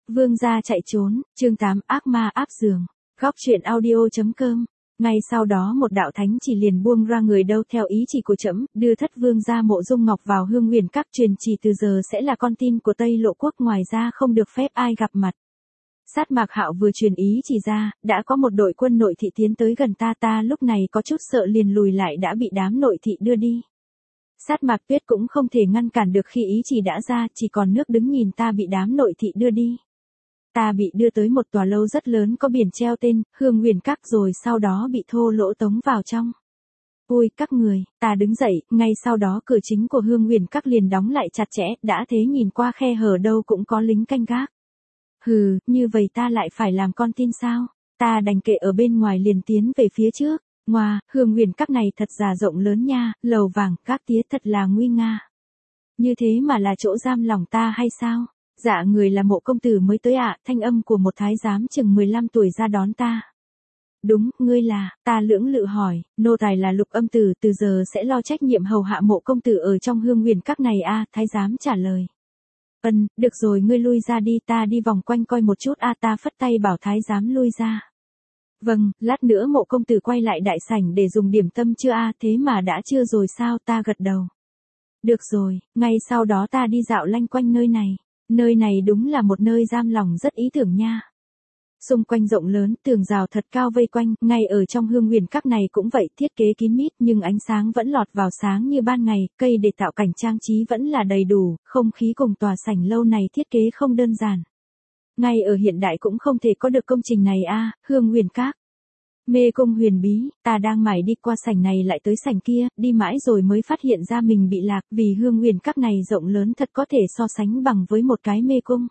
Vương gia chạy trốn, chương 8 ác ma áp giường. Góc truyện audio.com. Ngay sau đó một đạo thánh chỉ liền buông ra người đâu theo ý chỉ của trẫm, đưa thất vương gia Mộ Dung Ngọc vào Hương Huyền Các, truyền chỉ từ giờ sẽ là con tin của Tây Lộ Quốc, ngoài ra không được phép ai gặp mặt. Sát Mạc Hạo vừa truyền ý chỉ ra, đã có một đội quân nội thị tiến tới gần ta lúc này có chút sợ liền lùi lại, đã bị đám nội thị đưa đi. Sát Mạc Tuyết cũng không thể ngăn cản được khi ý chỉ đã ra, chỉ còn nước đứng nhìn ta bị đám nội thị đưa đi. Ta bị đưa tới một tòa lâu rất lớn có biển treo tên Hương Huyền Các, rồi sau đó bị thô lỗ tống vào trong. Ui các người, ta đứng dậy, ngay sau đó cửa chính của Hương Huyền Các liền đóng lại chặt chẽ, đã thế nhìn qua khe hở đâu cũng có lính canh gác. Hừ, như vậy ta lại phải làm con tin sao? Ta đành kệ ở bên ngoài liền tiến về phía trước. Ngoà, Hương Huyền Các này thật là rộng lớn nha, lầu vàng, các tía thật là nguy nga. Như thế mà là chỗ giam lòng ta hay sao? Dạ người là Mộ công tử mới tới ạ, thanh âm của một thái giám chừng 15 tuổi ra đón ta. Đúng, ngươi là, ta lưỡng lự hỏi, nô tài là Lục Âm Tử, từ giờ sẽ lo trách nhiệm hầu hạ Mộ công tử ở trong Hương Huyền Các này a, thái giám trả lời. Được rồi, ngươi lui ra đi, ta đi vòng quanh coi một chút a, ta phất tay bảo thái giám lui ra. Vâng, lát nữa Mộ công tử quay lại đại sảnh để dùng điểm tâm chưa a, thế mà đã chưa rồi sao, ta gật đầu. Được rồi, ngay sau đó ta đi dạo lanh quanh nơi này. Nơi này đúng là một nơi giam lòng rất ý tưởng nha. Xung quanh rộng lớn, tường rào thật cao vây quanh, ngay ở trong Hương Huyền Các này cũng vậy, thiết kế kín mít nhưng ánh sáng vẫn lọt vào sáng như ban ngày, cây để tạo cảnh trang trí vẫn là đầy đủ, không khí cùng tòa sảnh lâu này thiết kế không đơn giản. Ngay ở hiện đại cũng không thể có được công trình này a, Hương Huyền Các. Mê cung huyền bí, ta đang mải đi qua sảnh này lại tới sảnh kia, đi mãi rồi mới phát hiện ra mình bị lạc, vì Hương Huyền Các này rộng lớn thật có thể so sánh bằng với một cái mê cung.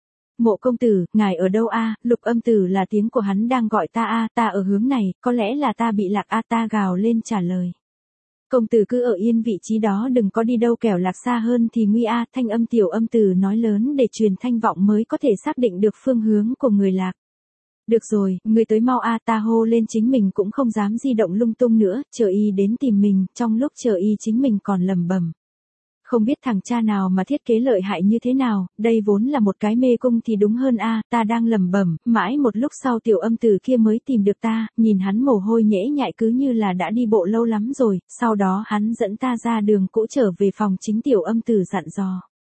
Mộ công tử, ngài ở đâu a? Lục Âm Tử là tiếng của hắn đang gọi ta a, ta ở hướng này, có lẽ là ta bị lạc a, ta gào lên trả lời. Công tử cứ ở yên vị trí đó, đừng có đi đâu, kẻo lạc xa hơn thì nguy a, thanh âm Tiểu Âm Tử nói lớn để truyền thanh vọng mới có thể xác định được phương hướng của người lạc. Được rồi, người tới mau a, ta hô lên, chính mình cũng không dám di động lung tung nữa, chờ y đến tìm mình, trong lúc chờ y chính mình còn lẩm bẩm. Không biết thằng cha nào mà thiết kế lợi hại như thế nào, đây vốn là một cái mê cung thì đúng hơn a, ta đang lẩm bẩm, mãi một lúc sau Tiểu Âm Tử kia mới tìm được ta, nhìn hắn mồ hôi nhễ nhại cứ như là đã đi bộ lâu lắm rồi, sau đó hắn dẫn ta ra đường cũ trở về phòng chính. Tiểu Âm Tử dặn dò.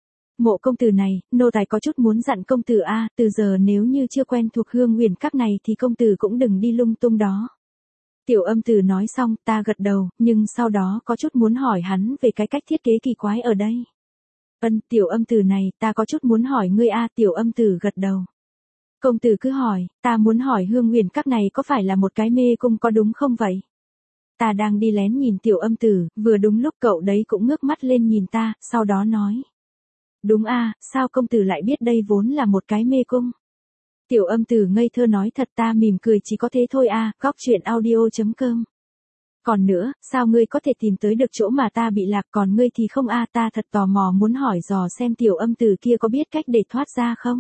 Mộ công tử này, nô tài có chút muốn dặn công tử a, từ giờ nếu như chưa quen thuộc Hương Huyền Các này thì công tử cũng đừng đi lung tung đó. Tiểu Âm Tử nói xong, ta gật đầu, nhưng sau đó có chút muốn hỏi hắn về cái cách thiết kế kỳ quái ở đây. Tiểu Âm Tử này, ta có chút muốn hỏi ngươi a, Tiểu Âm Tử gật đầu. Công tử cứ hỏi, ta muốn hỏi Hương Huyền Các này có phải là một cái mê cung có đúng không vậy? Ta đang đi lén nhìn Tiểu Âm Tử, vừa đúng lúc cậu đấy cũng ngước mắt lên nhìn ta, sau đó nói. Đúng a, sao công tử lại biết đây vốn là một cái mê cung? Tiểu Âm Tử ngây thơ nói thật, ta mỉm cười, chỉ có thế thôi a, góc truyện audio.com. Còn nữa, sao ngươi có thể tìm tới được chỗ mà ta bị lạc, còn ngươi thì không a, ta thật tò mò muốn hỏi dò xem Tiểu Âm Tử kia có biết cách để thoát ra không?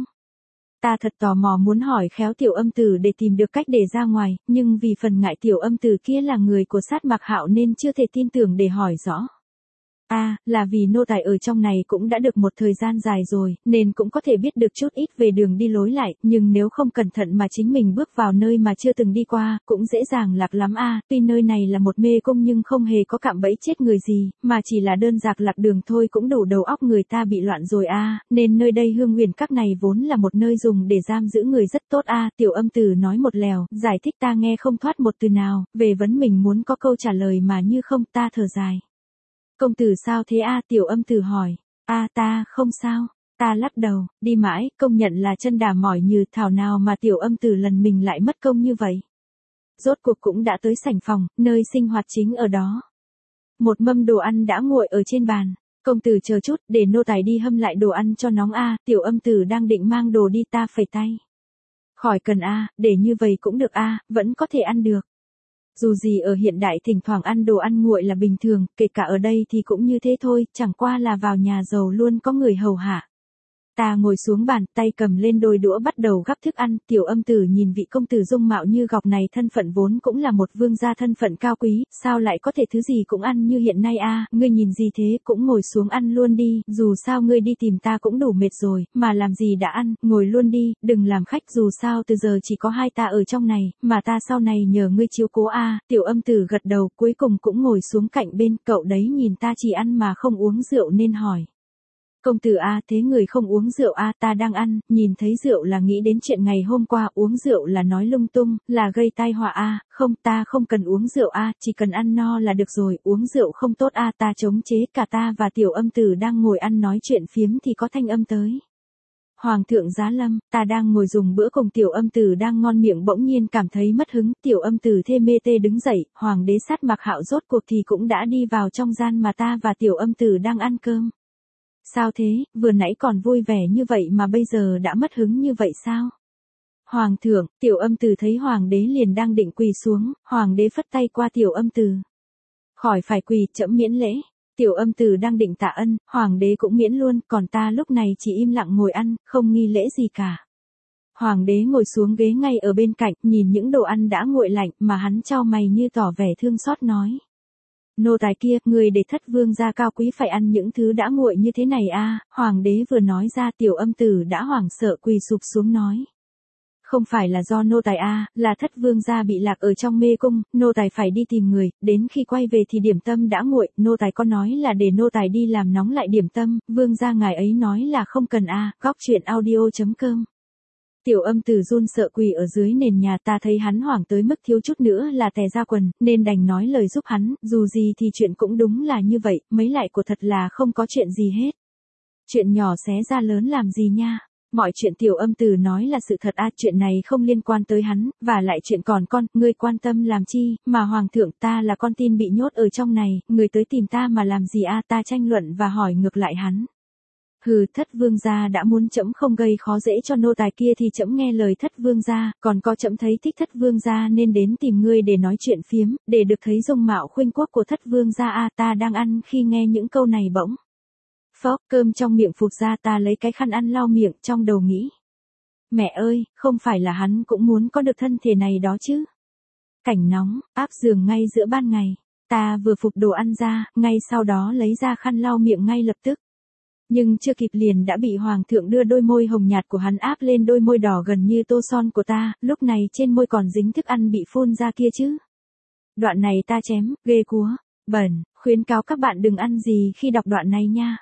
Ta thật tò mò muốn hỏi khéo Tiểu Âm Tử để tìm được cách để ra ngoài, nhưng vì phần ngại Tiểu Âm Tử kia là người của Sát Mạc Hạo nên chưa thể tin tưởng để hỏi rõ. Là vì nô tài ở trong này cũng đã được một thời gian dài rồi, nên cũng có thể biết được chút ít về đường đi lối lại, nhưng nếu không cẩn thận mà chính mình bước vào nơi mà chưa từng đi qua, cũng dễ dàng lạc lắm a. Tuy nơi này là một mê cung nhưng không hề có cạm bẫy chết người gì, mà chỉ là đơn giản lạc đường thôi cũng đủ đầu óc người ta bị loạn rồi a, nên nơi đây Hương Huyền Các này vốn là một nơi dùng để giam giữ người rất tốt a. Tiểu Âm Tử nói một lèo, giải thích ta nghe không thoát một từ nào, về vấn mình muốn có câu trả lời mà như không, ta thở dài. Công tử sao thế a, Tiểu Âm Tử hỏi. Ta không sao. Ta lắc đầu, đi mãi, công nhận là chân đà mỏi như thảo nào mà Tiểu Âm Tử lần mình lại mất công như vậy. Rốt cuộc cũng đã tới sảnh phòng, nơi sinh hoạt chính ở đó. Một mâm đồ ăn đã nguội ở trên bàn. Công tử chờ chút, để nô tài đi hâm lại đồ ăn cho nóng a, Tiểu Âm Tử đang định mang đồ đi, ta phẩy tay. Khỏi cần a, để như vậy cũng được a, vẫn có thể ăn được. Dù gì ở hiện đại thỉnh thoảng ăn đồ ăn nguội là bình thường, kể cả ở đây thì cũng như thế thôi, chẳng qua là vào nhà giàu luôn có người hầu hạ. Ta ngồi xuống bàn, tay cầm lên đôi đũa bắt đầu gắp thức ăn, Tiểu Âm Tử nhìn vị công tử dung mạo như ngọc này, thân phận vốn cũng là một vương gia thân phận cao quý, sao lại có thể thứ gì cũng ăn như hiện nay a? Ngươi nhìn gì thế, cũng ngồi xuống ăn luôn đi, dù sao ngươi đi tìm ta cũng đủ mệt rồi, mà làm gì đã ăn, ngồi luôn đi, đừng làm khách, dù sao từ giờ chỉ có hai ta ở trong này, mà ta sau này nhờ ngươi chiếu cố a. Tiểu Âm Tử gật đầu, cuối cùng cũng ngồi xuống cạnh bên, cậu đấy nhìn ta chỉ ăn mà không uống rượu nên hỏi. Công tử a, thế người không uống rượu a? Ta đang ăn, nhìn thấy rượu là nghĩ đến chuyện ngày hôm qua, uống rượu là nói lung tung, là gây tai họa a. Không, ta không cần uống rượu a, chỉ cần ăn no là được rồi, uống rượu không tốt a. Ta chống chế, cả ta và Tiểu Âm Tử đang ngồi ăn nói chuyện phiếm thì có thanh âm tới. Hoàng thượng giá lâm, ta đang ngồi dùng bữa cùng Tiểu Âm Tử đang ngon miệng bỗng nhiên cảm thấy mất hứng, Tiểu Âm Tử thê mê tê đứng dậy, Hoàng đế Sát Mạc Hạo rốt cuộc thì cũng đã đi vào trong gian mà ta và Tiểu Âm Tử đang ăn cơm. Sao thế, vừa nãy còn vui vẻ như vậy mà bây giờ đã mất hứng như vậy sao? Hoàng thượng, Tiểu Âm Tử thấy Hoàng đế liền đang định quỳ xuống, Hoàng đế phất tay qua Tiểu Âm Tử. Khỏi phải quỳ, trẫm miễn lễ. Tiểu Âm Tử đang định tạ ân, Hoàng đế cũng miễn luôn, còn ta lúc này chỉ im lặng ngồi ăn, không nghi lễ gì cả. Hoàng đế ngồi xuống ghế ngay ở bên cạnh, nhìn những đồ ăn đã nguội lạnh mà hắn chau mày như tỏ vẻ thương xót nói. Nô tài kia, người để thất vương gia cao quý phải ăn những thứ đã nguội như thế này a? Hoàng đế vừa nói ra, Tiểu Âm Tử đã hoảng sợ quỳ sụp xuống nói. Không phải là do nô tài a, là thất vương gia bị lạc ở trong mê cung, nô tài phải đi tìm người, đến khi quay về thì điểm tâm đã nguội, nô tài có nói là để nô tài đi làm nóng lại điểm tâm, vương gia ngài ấy nói là không cần a. Góc truyện audio.com. Tiểu Âm Tử run sợ quỳ ở dưới nền nhà, ta thấy hắn hoảng tới mức thiếu chút nữa là tè ra quần, nên đành nói lời giúp hắn, dù gì thì chuyện cũng đúng là như vậy, mấy lại của thật là không có chuyện gì hết. Chuyện nhỏ xé ra lớn làm gì nha. Mọi chuyện Tiểu Âm Tử nói là sự thật a, chuyện này không liên quan tới hắn, và lại chuyện còn con, ngươi quan tâm làm chi, mà Hoàng thượng, ta là con tin bị nhốt ở trong này, người tới tìm ta mà làm gì a? Ta tranh luận và hỏi ngược lại hắn. Hừ, thất vương gia đã muốn trẫm không gây khó dễ cho nô tài kia thì trẫm nghe lời thất vương gia, còn có trẫm thấy thích thất vương gia nên đến tìm ngươi để nói chuyện phiếm, để được thấy dung mạo khuynh quốc của thất vương gia a. Ta đang ăn khi nghe những câu này bỗng phốc, cơm trong miệng phụt ra, ta lấy cái khăn ăn lau miệng, trong đầu nghĩ. Mẹ ơi, không phải là hắn cũng muốn có được thân thể này đó chứ. Cảnh nóng, áp giường ngay giữa ban ngày, ta vừa phục đồ ăn ra, ngay sau đó lấy ra khăn lau miệng ngay lập tức. Nhưng chưa kịp liền đã bị Hoàng thượng đưa đôi môi hồng nhạt của hắn áp lên đôi môi đỏ gần như tô son của ta, lúc này trên môi còn dính thức ăn bị phun ra kia chứ. Đoạn này ta chém, ghê cúa, bẩn, khuyến cáo các bạn đừng ăn gì khi đọc đoạn này nha.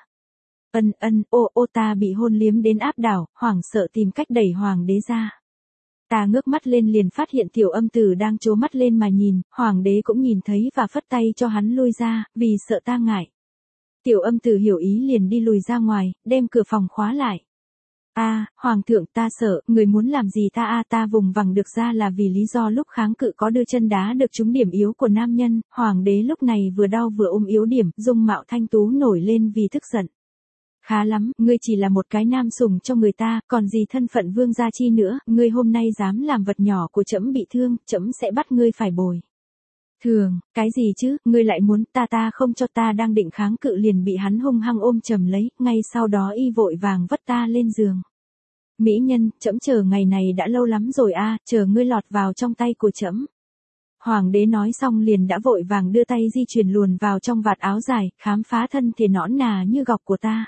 Ô ta bị hôn liếm đến áp đảo, hoảng sợ tìm cách đẩy Hoàng đế ra. Ta ngước mắt lên liền phát hiện Tiểu Âm Tử đang trố mắt lên mà nhìn, Hoàng đế cũng nhìn thấy và phất tay cho hắn lui ra, vì sợ ta ngại. Tiểu Âm Tử hiểu ý liền đi lùi ra ngoài, đem cửa phòng khóa lại. Hoàng thượng, ta sợ, người muốn làm gì ta ta vùng vằng được ra là vì lý do lúc kháng cự có đưa chân đá được trúng điểm yếu của nam nhân, Hoàng đế lúc này vừa đau vừa ôm yếu điểm, dung mạo thanh tú nổi lên vì tức giận. Khá lắm, ngươi chỉ là một cái nam sủng cho người ta, còn gì thân phận vương gia chi nữa, ngươi hôm nay dám làm vật nhỏ của trẫm bị thương, trẫm sẽ bắt ngươi phải bồi. Thường, cái gì chứ, ngươi lại muốn ta không cho, ta đang định kháng cự liền bị hắn hung hăng ôm chầm lấy, ngay sau đó y vội vàng vất ta lên giường. Mỹ nhân, trẫm chờ ngày này đã lâu lắm rồi chờ ngươi lọt vào trong tay của trẫm. Hoàng đế nói xong liền đã vội vàng đưa tay di chuyển luồn vào trong vạt áo dài, khám phá thân thể nõn nà như ngọc của ta.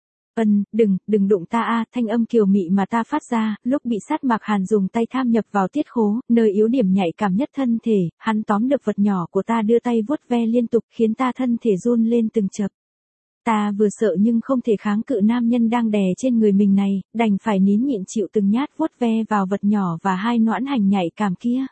Đừng đụng ta thanh âm kiều mị mà ta phát ra, lúc bị Sát Mạc Hàn dùng tay tham nhập vào tiết khố, nơi yếu điểm nhạy cảm nhất thân thể, hắn tóm được vật nhỏ của ta đưa tay vuốt ve liên tục khiến ta thân thể run lên từng chập. Ta vừa sợ nhưng không thể kháng cự nam nhân đang đè trên người mình này, đành phải nín nhịn chịu từng nhát vuốt ve vào vật nhỏ và hai noãn hành nhạy cảm kia.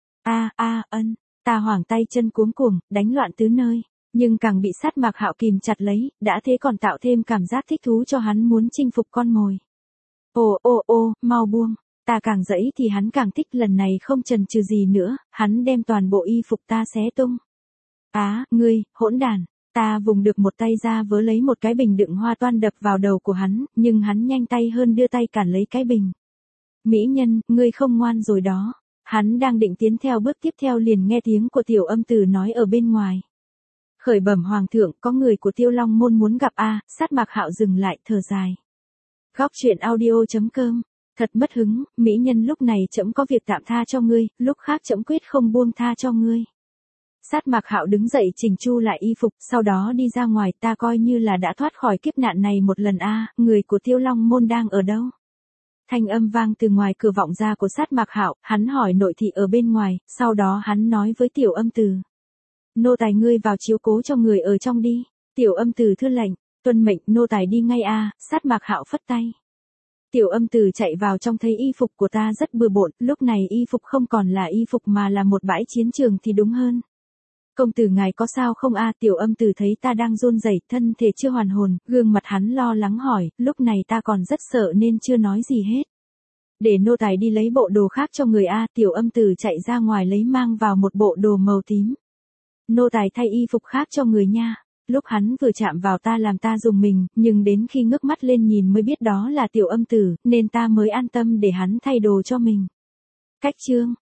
Ta hoảng tay chân cuống cuồng, đánh loạn tứ nơi. Nhưng càng bị Sát Mạc Hạo kìm chặt lấy, đã thế còn tạo thêm cảm giác thích thú cho hắn muốn chinh phục con mồi. Mau buông, ta càng dẫy thì hắn càng thích, lần này không chần chừ gì nữa, hắn đem toàn bộ y phục ta xé tung. Ngươi, hỗn đàn, ta vùng được một tay ra vớ lấy một cái bình đựng hoa toan đập vào đầu của hắn, nhưng hắn nhanh tay hơn đưa tay cản lấy cái bình. Mỹ nhân, ngươi không ngoan rồi đó. Hắn đang định tiến theo bước tiếp theo liền nghe tiếng của Tiểu Âm Tử nói ở bên ngoài. Khởi bẩm Hoàng thượng, có người của Tiêu Long môn muốn gặp Sát Mạc Hạo dừng lại, thở dài. Góc truyện audio.com. Thật mất hứng, mỹ nhân lúc này trẫm có việc tạm tha cho ngươi, lúc khác trẫm quyết không buông tha cho ngươi. Sát Mạc Hạo đứng dậy chỉnh chu lại y phục, sau đó đi ra ngoài, ta coi như là đã thoát khỏi kiếp nạn này một lần a, người của Tiêu Long môn đang ở đâu? Thanh âm vang từ ngoài cửa vọng ra của Sát Mạc Hạo, hắn hỏi nội thị ở bên ngoài, sau đó hắn nói với Tiểu Âm Từ. Nô tài ngươi vào chiếu cố cho người ở trong đi. Tiểu Âm Từ thưa lệnh, tuân mệnh, nô tài đi ngay a. Sát Mạc Hạo phất tay. Tiểu Âm Từ chạy vào trong thấy y phục của ta rất bừa bộn, lúc này y phục không còn là y phục mà là một bãi chiến trường thì đúng hơn. Công tử ngài có sao không a? Tiểu Âm Từ thấy ta đang run rẩy, thân thể chưa hoàn hồn, gương mặt hắn lo lắng hỏi, lúc này ta còn rất sợ nên chưa nói gì hết. Để nô tài đi lấy bộ đồ khác cho người a. Tiểu Âm Từ chạy ra ngoài lấy mang vào một bộ đồ màu tím. Nô tài thay y phục khác cho người nha. Lúc hắn vừa chạm vào ta làm ta rùng mình, nhưng đến khi ngước mắt lên nhìn mới biết đó là Tiểu Âm Từ, nên ta mới an tâm để hắn thay đồ cho mình. Cách chương